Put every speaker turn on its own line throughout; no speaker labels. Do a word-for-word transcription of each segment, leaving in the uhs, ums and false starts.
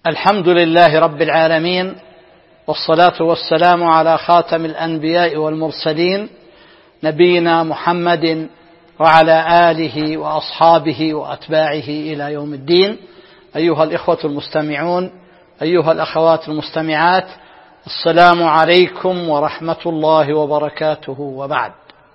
الحمد لله رب العالمين، والصلاة والسلام على خاتم الأنبياء والمرسلين نبينا محمد وعلى آله وأصحابه وأتباعه إلى يوم الدين. أيها الإخوة المستمعون، أيها الأخوات المستمعات، السلام عليكم ورحمة الله وبركاته. وبعد،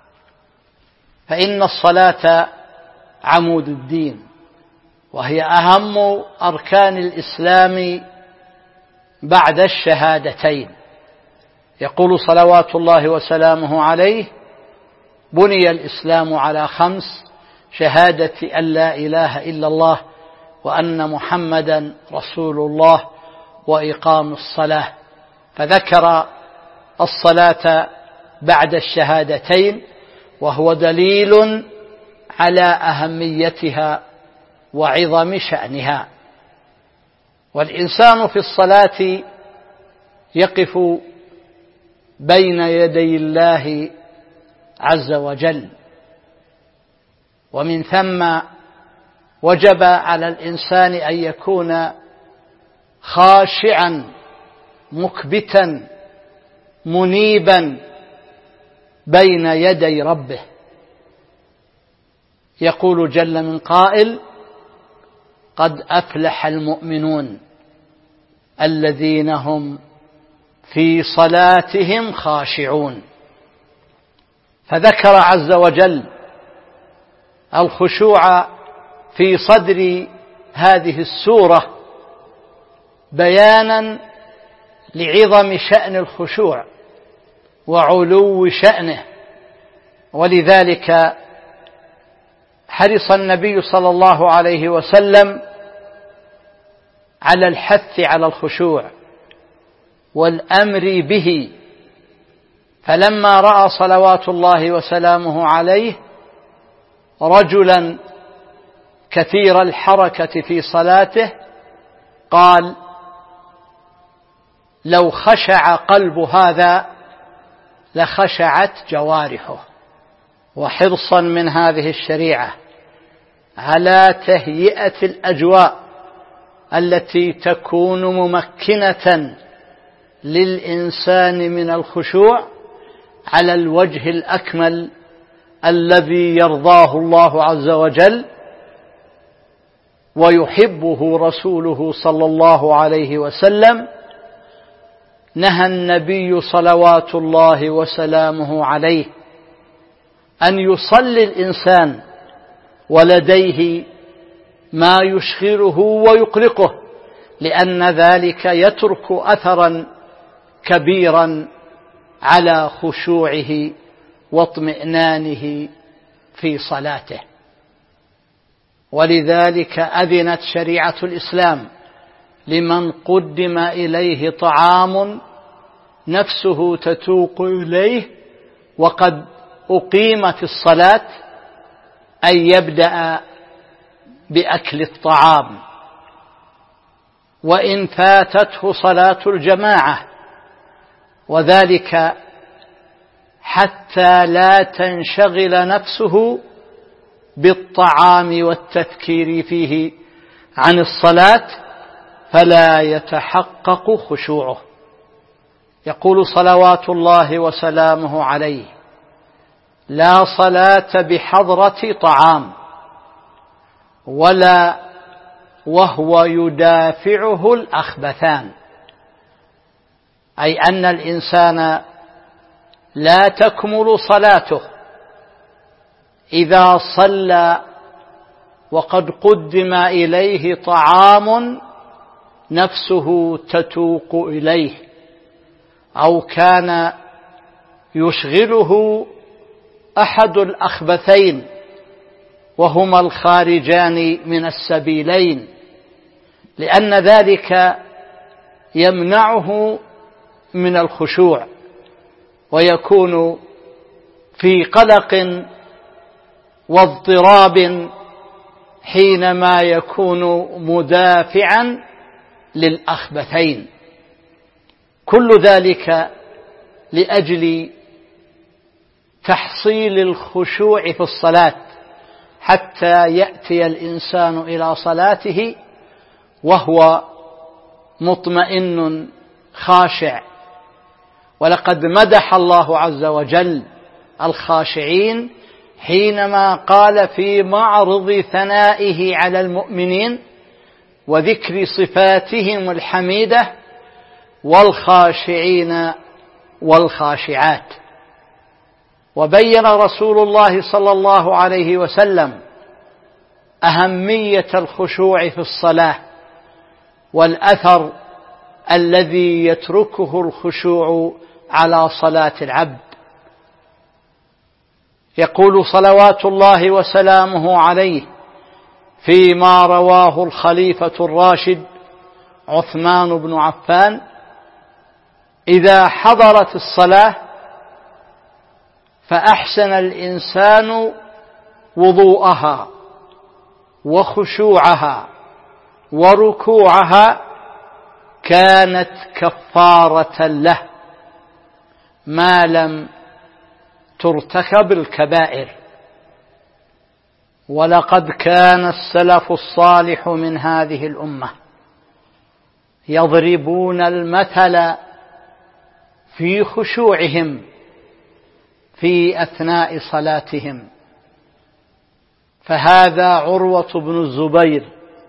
فإن الصلاة عمود الدين، وهي أهم أركان الإسلام بعد الشهادتين. يقول صلوات الله وسلامه عليه: بني الإسلام على خمس: شهادة أن لا إله إلا الله وأن محمدا رسول الله وإقام الصلاة. فذكر الصلاة بعد الشهادتين، وهو دليل على أهميتها وعظم شأنها. والإنسان في الصلاة يقف بين يدي الله عز وجل، ومن ثم وجب على الإنسان أن يكون خاشعا مكبتا منيبا بين يدي ربه. يقول جل من قائل: قد أفلح المؤمنون الذين هم في صلاتهم خاشعون. فذكر عز وجل الخشوع في صدر هذه السورة بيانا لعظم شأن الخشوع وعلو شأنه، ولذلك حرص النبي صلى الله عليه وسلم على الحث على الخشوع والأمر به. فلما رأى صلوات الله وسلامه عليه رجلا كثير الحركة في صلاته قال: لو خشع قلب هذا لخشعت جوارحه. وحرصا من هذه الشريعة على تهيئة الأجواء التي تكون ممكنة للإنسان من الخشوع على الوجه الأكمل الذي يرضاه الله عز وجل ويحبه رسوله صلى الله عليه وسلم، نهى النبي صلوات الله وسلامه عليه أن يصلي الإنسان ولديه ما يشغله ويقلقه، لأن ذلك يترك أثرا كبيرا على خشوعه واطمئنانه في صلاته. ولذلك أذنت شريعة الإسلام لمن قدم إليه طعام نفسه تتوق إليه وقد أقيمت الصلاة أن يبدأ بأكل الطعام، وإن فاتته صلاة الجماعة، وذلك حتى لا تنشغل نفسه بالطعام والتفكير فيه عن الصلاة فلا يتحقق خشوعه. يقول صلوات الله وسلامه عليه: لا صلاة بحضرة طعام ولا وهو يدافعه الأخبثان، أي أن الإنسان لا تكمل صلاته إذا صلى وقد قدم إليه طعام نفسه تتوق إليه، أو كان يشغله أحد الأخبثين وهما الخارجان من السبيلين، لأن ذلك يمنعه من الخشوع ويكون في قلق واضطراب حينما يكون مدافعا للأخبثين. كل ذلك لأجل تحصيل الخشوع في الصلاة حتى يأتي الإنسان إلى صلاته وهو مطمئن خاشع. ولقد مدح الله عز وجل الخاشعين حينما قال في معرض ثنائه على المؤمنين وذكر صفاتهم الحميدة: والخاشعين والخاشعات. وبين رسول الله صلى الله عليه وسلم أهمية الخشوع في الصلاة والأثر الذي يتركه الخشوع على صلاة العبد. يقول صلوات الله وسلامه عليه فيما رواه الخليفة الراشد عثمان بن عفان: إذا حضرت الصلاة فأحسن الإنسان وضوءها وخشوعها وركوعها كانت كفارة له ما لم ترتكب الكبائر. ولقد كان السلف الصالح من هذه الأمة يضربون المثل في خشوعهم في أثناء صلاتهم. فهذا عروة بن الزبير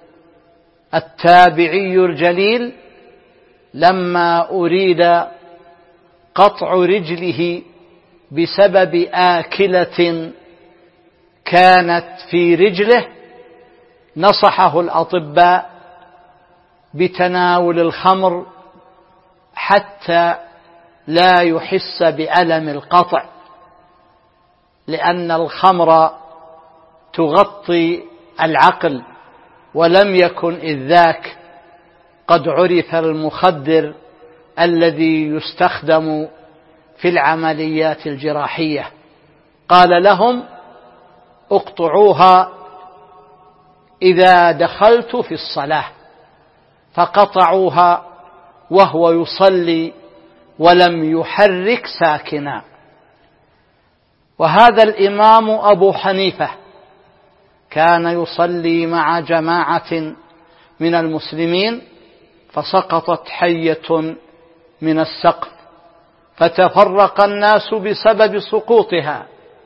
التابعي الجليل لما أريد قطع رجله بسبب آكلة كانت في رجله نصحه الأطباء بتناول الخمر حتى لا يحس بألم القطع، لأن الخمر تغطي العقل، ولم يكن إذ ذاك قد عرف المخدر الذي يستخدم في العمليات الجراحية. قال لهم: اقطعوها إذا دخلت في الصلاة. فقطعوها وهو يصلي ولم يحرك ساكنا. وهذا الإمام أبو حنيفة كان يصلي مع جماعة من المسلمين فسقطت حية من السقف فتفرق الناس بسبب سقوطها،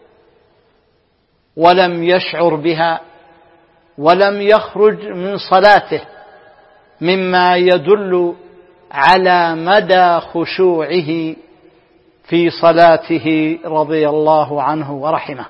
ولم يشعر بها ولم يخرج من صلاته، مما يدل على مدى خشوعه في صلاته رضي الله عنه ورحمه.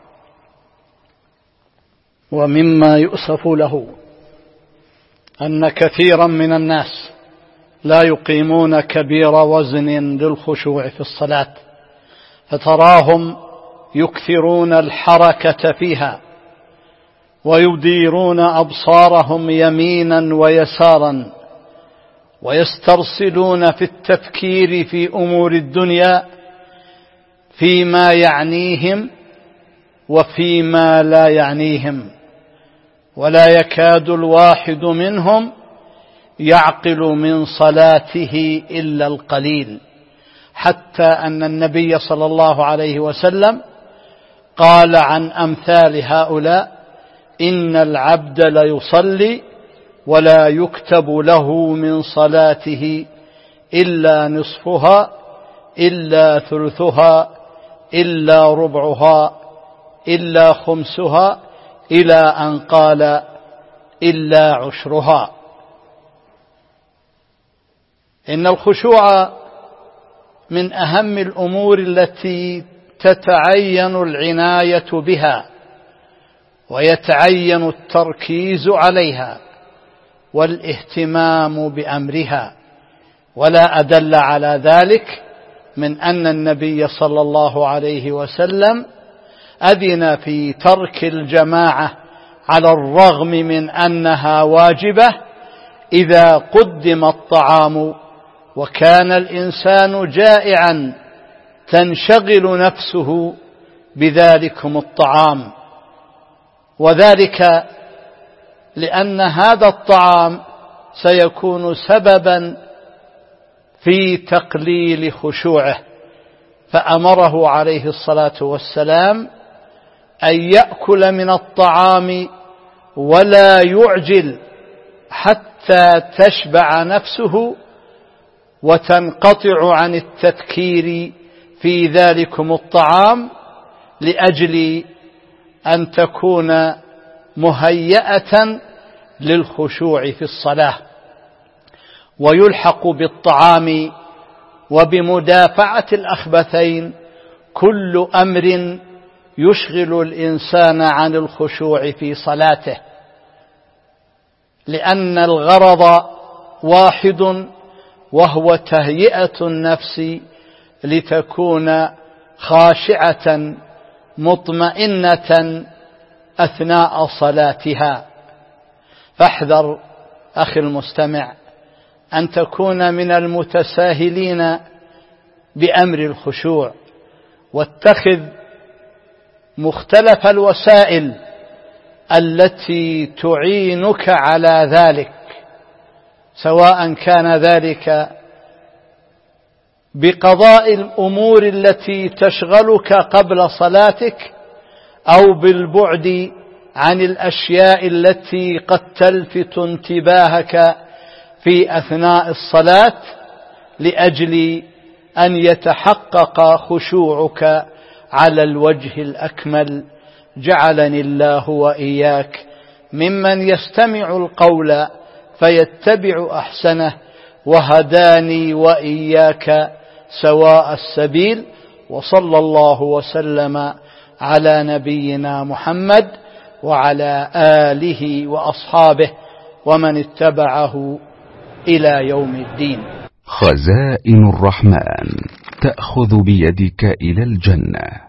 ومما يؤسف له أن كثيرا من الناس لا يقيمون كبير وزن للخشوع في الصلاة، فتراهم يكثرون الحركة فيها ويديرون أبصارهم يمينا ويسارا ويسترسلون في التفكير في أمور الدنيا فيما يعنيهم وفيما لا يعنيهم، ولا يكاد الواحد منهم يعقل من صلاته إلا القليل، حتى أن النبي صلى الله عليه وسلم قال عن أمثال هؤلاء: إن العبد ليصلي ولا يكتب له من صلاته إلا نصفها إلا ثلثها إلا ربعها إلا خمسها، إلى أن قال: إلا عشرها. إن الخشوع من أهم الأمور التي تتعين العناية بها ويتعين التركيز عليها والاهتمام بأمرها. ولا أدل على ذلك من أن النبي صلى الله عليه وسلم أذن في ترك الجماعة على الرغم من أنها واجبة إذا قدم الطعام وكان الإنسان جائعا تنشغل نفسه بذلكم الطعام، وذلك لأن هذا الطعام سيكون سببا في تقليل خشوعه، فأمره عليه الصلاة والسلام أن يأكل من الطعام ولا يعجل حتى تشبع نفسه وتنقطع عن التذكير في ذلكم الطعام لأجل أن تكون مهيئة للخشوع في الصلاة. ويلحق بالطعام وبمدافعة الأخبثين كل أمر يشغل الإنسان عن الخشوع في صلاته، لأن الغرض واحد، وهو تهيئة النفس لتكون خاشعة مطمئنة أثناء صلاتها. فاحذر أخي المستمع أن تكون من المتساهلين بأمر الخشوع، واتخذ مختلف الوسائل التي تعينك على ذلك، سواء كان ذلك بقضاء الأمور التي تشغلك قبل صلاتك، أو بالبعد عن الأشياء التي قد تلفت انتباهك في أثناء الصلاة، لأجل أن يتحقق خشوعك على الوجه الأكمل. جعلني الله وإياك ممن يستمع القول فيتبع أحسنه، وهداني وإياك سواء السبيل. وصلى الله وسلم على نبينا محمد وعلى آله وأصحابه ومن اتبعه إلى يوم الدين.
خزائن الرحمن تأخذ بيدك إلى الجنة.